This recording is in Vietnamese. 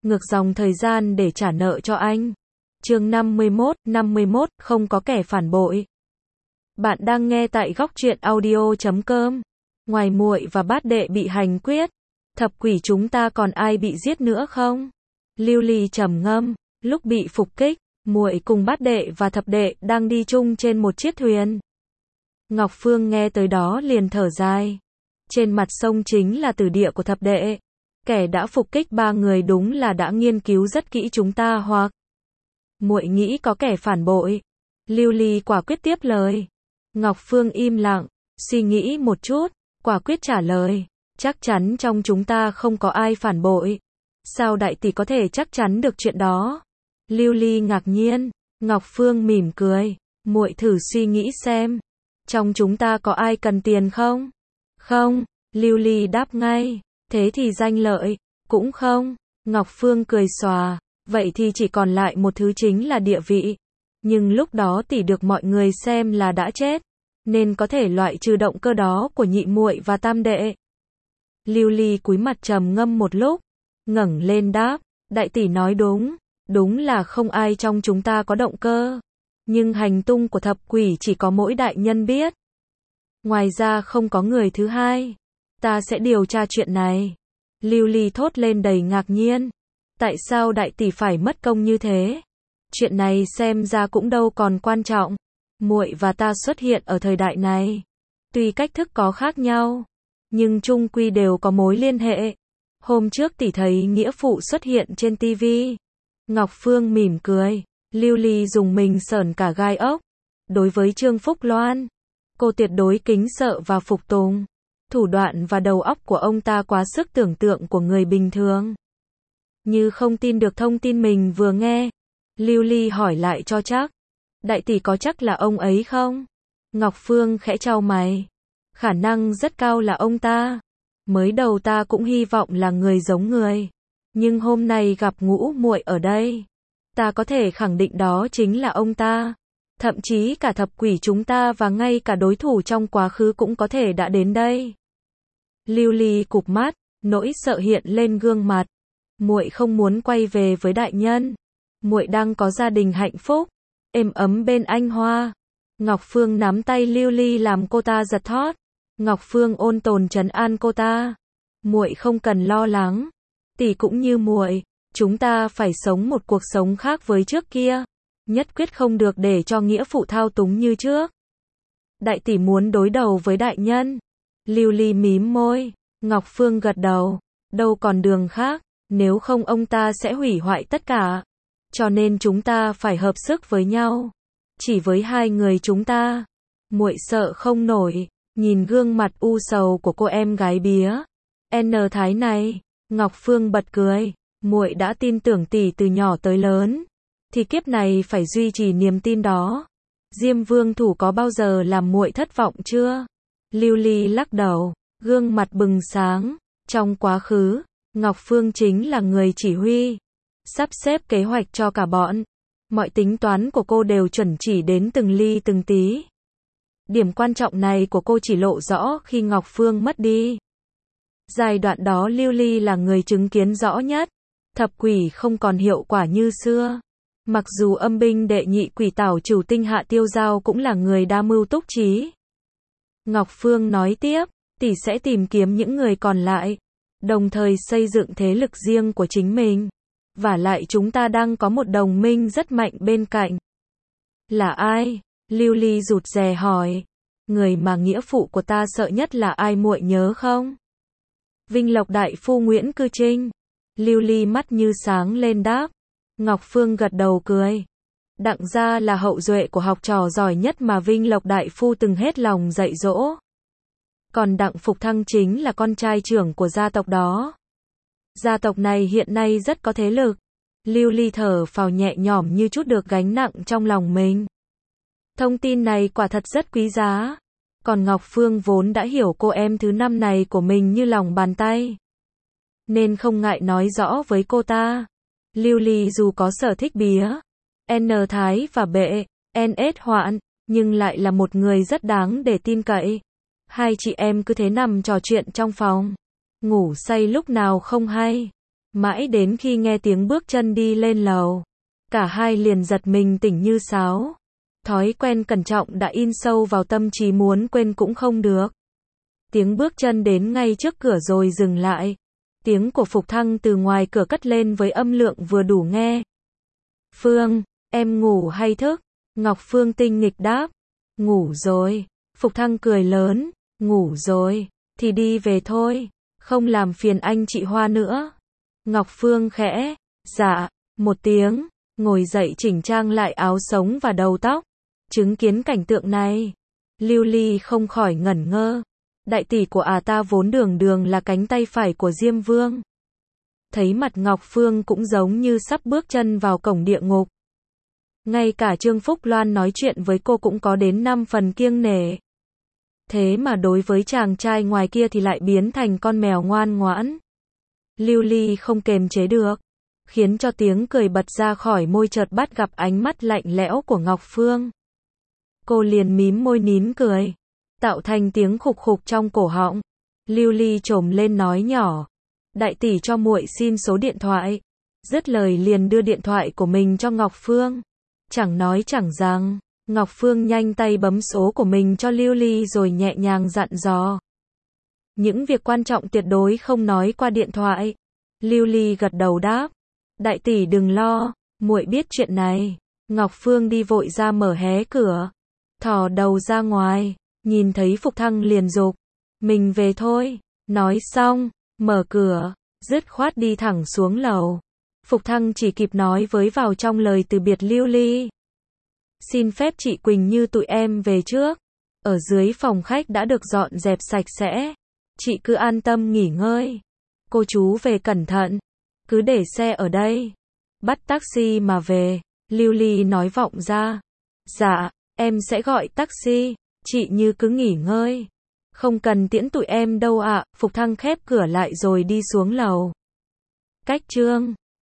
ngược dòng thời gian để trả nợ cho anh. Chương 51, không có kẻ phản bội. Bạn đang nghe tại góc truyện audio.com. Ngoài muội và bát đệ bị hành quyết, thập quỷ chúng ta còn ai bị giết nữa không? Lưu Ly trầm ngâm, lúc bị phục kích, muội cùng bát đệ và thập đệ đang đi chung trên một chiếc thuyền. Ngọc Phương nghe tới đó liền thở dài. Trên mặt sông chính là tử địa của thập đệ. Kẻ đã phục kích ba người đúng là đã nghiên cứu rất kỹ chúng ta hoặc muội nghĩ có kẻ phản bội. Lưu Ly quả quyết tiếp lời. Ngọc Phương im lặng, suy nghĩ một chút, quả quyết trả lời. Chắc chắn trong chúng ta không có ai phản bội. Sao đại tỷ có thể chắc chắn được chuyện đó? Lưu Ly ngạc nhiên. Ngọc Phương mỉm cười. Muội thử suy nghĩ xem. Trong chúng ta có ai cần tiền không? Không. Lưu Ly đáp ngay. Thế thì danh lợi, cũng không. Ngọc Phương cười xòa. Vậy thì chỉ còn lại một thứ chính là địa vị. Nhưng lúc đó tỷ được mọi người xem là đã chết, nên có thể loại trừ động cơ đó của nhị muội và tam đệ. Lưu Ly cúi mặt trầm ngâm một lúc, ngẩng lên đáp, đại tỷ nói đúng, đúng là không ai trong chúng ta có động cơ. Nhưng hành tung của thập quỷ chỉ có mỗi đại nhân biết. Ngoài ra không có người thứ hai. Ta sẽ điều tra chuyện này. Lưu Ly thốt lên đầy ngạc nhiên. Tại sao đại tỷ phải mất công như thế? Chuyện này xem ra cũng đâu còn quan trọng. Muội và ta xuất hiện ở thời đại này. Tuy cách thức có khác nhau, nhưng chung quy đều có mối liên hệ. Hôm trước tỷ thấy nghĩa phụ xuất hiện trên TV. Ngọc Phương mỉm cười. Lưu Ly dùng mình sởn cả gai ốc. Đối với Trương Phúc Loan, cô tuyệt đối kính sợ và phục tùng. Thủ đoạn và đầu óc của ông ta quá sức tưởng tượng của người bình thường. Như không tin được thông tin mình vừa nghe, Lưu Ly hỏi lại cho chắc. Đại tỷ có chắc là ông ấy không? Ngọc Phương khẽ chau mày. Khả năng rất cao là ông ta. Mới đầu ta cũng hy vọng là người giống người. Nhưng hôm nay gặp Ngũ muội ở đây, ta có thể khẳng định đó chính là ông ta. Thậm chí cả thập quỷ chúng ta và ngay cả đối thủ trong quá khứ cũng có thể đã đến đây. Lưu Ly cụp mắt, nỗi sợ hiện lên gương mặt. Muội không muốn quay về với đại nhân. Muội đang có gia đình hạnh phúc, êm ấm bên anh Hoa. Ngọc Phương nắm tay Lưu Ly làm cô ta giật thót. Ngọc Phương ôn tồn trấn an cô ta. Muội không cần lo lắng. Tỷ cũng như muội, chúng ta phải sống một cuộc sống khác với trước kia. Nhất quyết không được để cho nghĩa phụ thao túng như trước. Đại tỷ muốn đối đầu với đại nhân. Lưu Ly mím môi. Ngọc Phương gật đầu. Đâu còn đường khác, nếu không ông ta sẽ hủy hoại tất cả. Cho nên chúng ta phải hợp sức với nhau. Chỉ với hai người chúng ta, muội sợ không nổi. Nhìn gương mặt u sầu của cô em gái bía N Thái này, Ngọc Phương bật cười. Muội đã tin tưởng tỷ từ nhỏ tới lớn, thì kiếp này phải duy trì niềm tin đó. Diêm Vương thủ có bao giờ làm muội thất vọng chưa? Lưu Ly lắc đầu, gương mặt bừng sáng. Trong quá khứ, Ngọc Phương chính là người chỉ huy, sắp xếp kế hoạch cho cả bọn. Mọi tính toán của cô đều chuẩn chỉ đến từng ly từng tí. Điểm quan trọng này của cô chỉ lộ rõ khi Ngọc Phương mất đi. Giai đoạn đó Lưu Ly là người chứng kiến rõ nhất. Thập quỷ không còn hiệu quả như xưa. Mặc dù âm binh đệ nhị quỷ tảo chủ tinh Hạ Tiêu Giao cũng là người đa mưu túc trí. Ngọc Phương nói tiếp, tỷ sẽ tìm kiếm những người còn lại, đồng thời xây dựng thế lực riêng của chính mình. Vả lại chúng ta đang có một đồng minh rất mạnh bên cạnh. Là ai? Lưu Ly rụt rè hỏi. Người mà nghĩa phụ của ta sợ nhất là ai muội nhớ không? Vinh Lộc đại phu Nguyễn Cư Trinh. Lưu Ly mắt như sáng lên đáp. Ngọc Phương gật đầu cười. Đặng gia là hậu duệ của học trò giỏi nhất mà Vinh Lộc đại phu từng hết lòng dạy dỗ. Còn Đặng Phục Thăng chính là con trai trưởng của gia tộc đó. Gia tộc này hiện nay rất có thế lực. Lưu Ly thở phào nhẹ nhõm như trút được gánh nặng trong lòng mình. Thông tin này quả thật rất quý giá. Còn Ngọc Phương vốn đã hiểu cô em thứ năm này của mình như lòng bàn tay, nên không ngại nói rõ với cô ta. Lưu Ly dù có sở thích bía N Thái và bệ NS Hoạn, nhưng lại là một người rất đáng để tin cậy. Hai chị em cứ thế nằm trò chuyện trong phòng, ngủ say lúc nào không hay. Mãi đến khi nghe tiếng bước chân đi lên lầu, cả hai liền giật mình tỉnh như sáo. Thói quen cẩn trọng đã in sâu vào tâm trí, muốn quên cũng không được. Tiếng bước chân đến ngay trước cửa rồi dừng lại. Tiếng của Phục Thăng từ ngoài cửa cất lên với âm lượng vừa đủ nghe. Phương, em ngủ hay thức? Ngọc Phương tinh nghịch đáp. Ngủ rồi. Phục Thăng cười lớn. Ngủ rồi, thì đi về thôi. Không làm phiền anh chị Hoa nữa. Ngọc Phương khẽ. Dạ, một tiếng. Ngồi dậy chỉnh trang lại áo sống và đầu tóc. Chứng kiến cảnh tượng này, Lưu Ly không khỏi ngẩn ngơ. Đại tỷ của ta vốn đường đường là cánh tay phải của Diêm Vương. Thấy mặt Ngọc Phương cũng giống như sắp bước chân vào cổng địa ngục. Ngay cả Trương Phúc Loan nói chuyện với cô cũng có đến 5 phần kiêng nể. Thế mà đối với chàng trai ngoài kia thì lại biến thành con mèo ngoan ngoãn. Lưu Ly không kềm chế được, khiến cho tiếng cười bật ra khỏi môi, chợt bắt gặp ánh mắt lạnh lẽo của Ngọc Phương. Cô liền mím môi nín cười, tạo thành tiếng khục khục trong cổ họng. Lưu Ly trồm lên nói nhỏ, đại tỷ cho muội xin số điện thoại. Dứt lời liền đưa điện thoại của mình cho Ngọc Phương. Chẳng nói chẳng rằng, Ngọc Phương nhanh tay bấm số của mình cho Lưu Ly rồi nhẹ nhàng dặn dò. Những việc quan trọng tuyệt đối không nói qua điện thoại. Lưu Ly gật đầu đáp. Đại tỷ đừng lo, muội biết chuyện này. Ngọc Phương đi vội ra mở hé cửa, thò đầu ra ngoài, nhìn thấy Phục Thăng liền dục. Mình về thôi. Nói xong, mở cửa, dứt khoát đi thẳng xuống lầu. Phục Thăng chỉ kịp nói với vào trong lời từ biệt Lưu Ly. Xin phép chị Quỳnh Như tụi em về trước. Ở dưới phòng khách đã được dọn dẹp sạch sẽ. Chị cứ an tâm nghỉ ngơi. Cô chú về cẩn thận. Cứ để xe ở đây. Bắt taxi mà về. Lưu Ly nói vọng ra. Dạ, em sẽ gọi taxi. Chị Như cứ nghỉ ngơi. Không cần tiễn tụi em đâu ạ. Phục Thăng khép cửa lại rồi đi xuống lầu. Cách chương